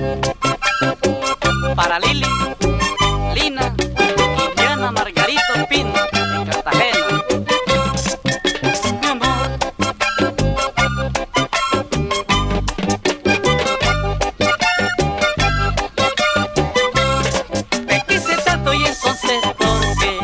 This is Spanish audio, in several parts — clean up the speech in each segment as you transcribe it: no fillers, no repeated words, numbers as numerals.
Para Lili, Lina y Diana Margarito Pino en Cartagena. Mi amor, te quise tanto y entonces ¿por qué?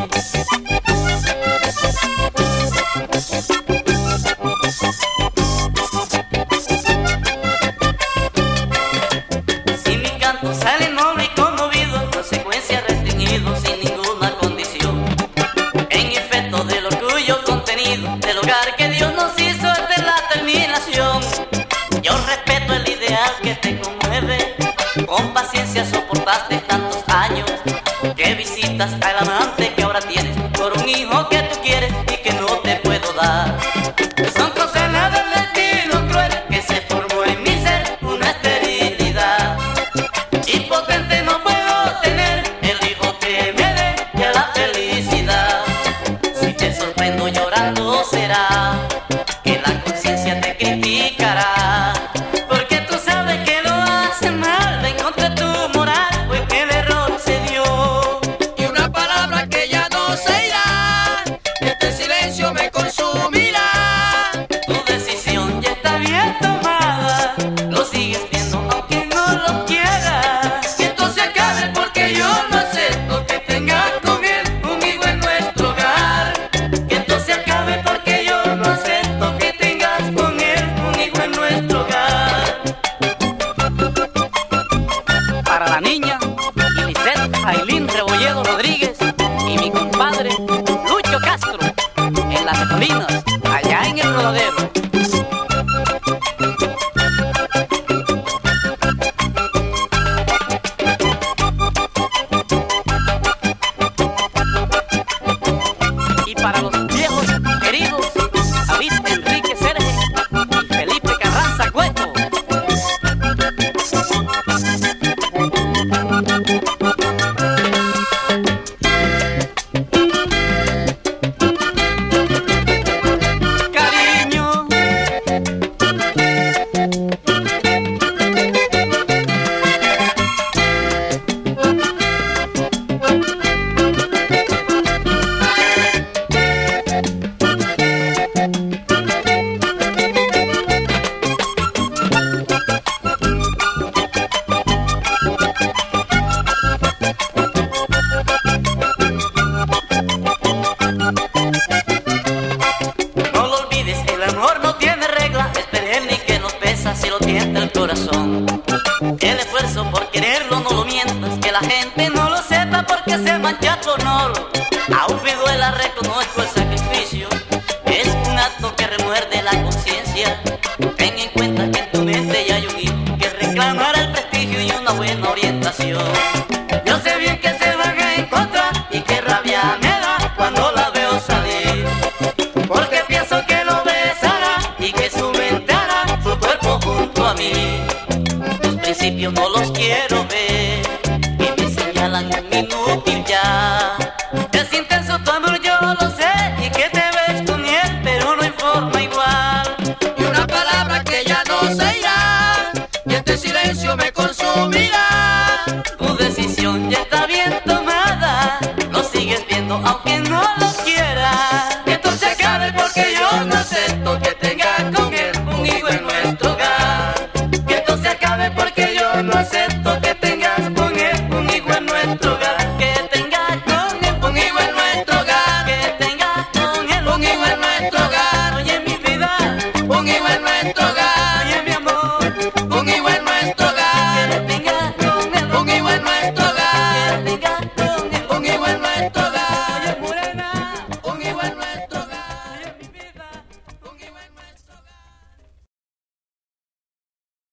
Si mi canto sale noble y conmovido, consecuencia restringido sin ninguna condición, en efecto del orgullo contenido del hogar que Dios nos hizo desde la terminación. Yo respeto el ideal que te conmueve, con paciencia soportaste tantos años, que visitas al amante que ahora tienes por un hijo que tú quieres y que no te puedo dar. Son cosas del destino cruel que se formó en mi ser una esterilidad. Impotente no puedo tener el hijo que me dé ya la felicidad. Si te sorprendo llorando será que la conciencia te criticará, porque tú sabes que lo haces mal en contra de tu moral, pues que el error se dio. Y una palabra que ya no se irá, este silencio me consumirá. Tu decisión ya está bien tomada, lo sigues viendo aunque no lo quieras. Que esto se acabe porque yo no acepto que tengas con él un hijo en nuestro hogar. Que esto se acabe porque yo no acepto que tengas con él un hijo en nuestro hogar. Para la niña Lisette Ailín Rebolledo Rodríguez y mi compadre Lucho Castro en Las Colinas, allá en el Rodadero. Y para los viejos queridos David Enrique Serge y Felipe Carranza Cueto. Cariño, no lo olvides, el amor no tiene regla, es perenne y que nos pesa si lo tienta el corazón. El esfuerzo por quererlo no lo mientas, que la gente no lo sepa porque se mancha tu honor. Aún me duela, reconozco el sacrificio, es un acto que remuerde la conciencia. Ten en cuenta que en tu mente ya hay un hijo que reclamará el prestigio y una buena orientación. Yo sé bien que se van a encontrar y qué rabia me da cuando la veo salir, porque pienso que lo besará y que su mente hará su cuerpo junto a mí. Tus principios no los quiero ver y me señalan un inútil ya. Es intenso tu amor, yo lo sé, y que te ves con él, pero no en forma igual. Y una palabra que ya no se irá,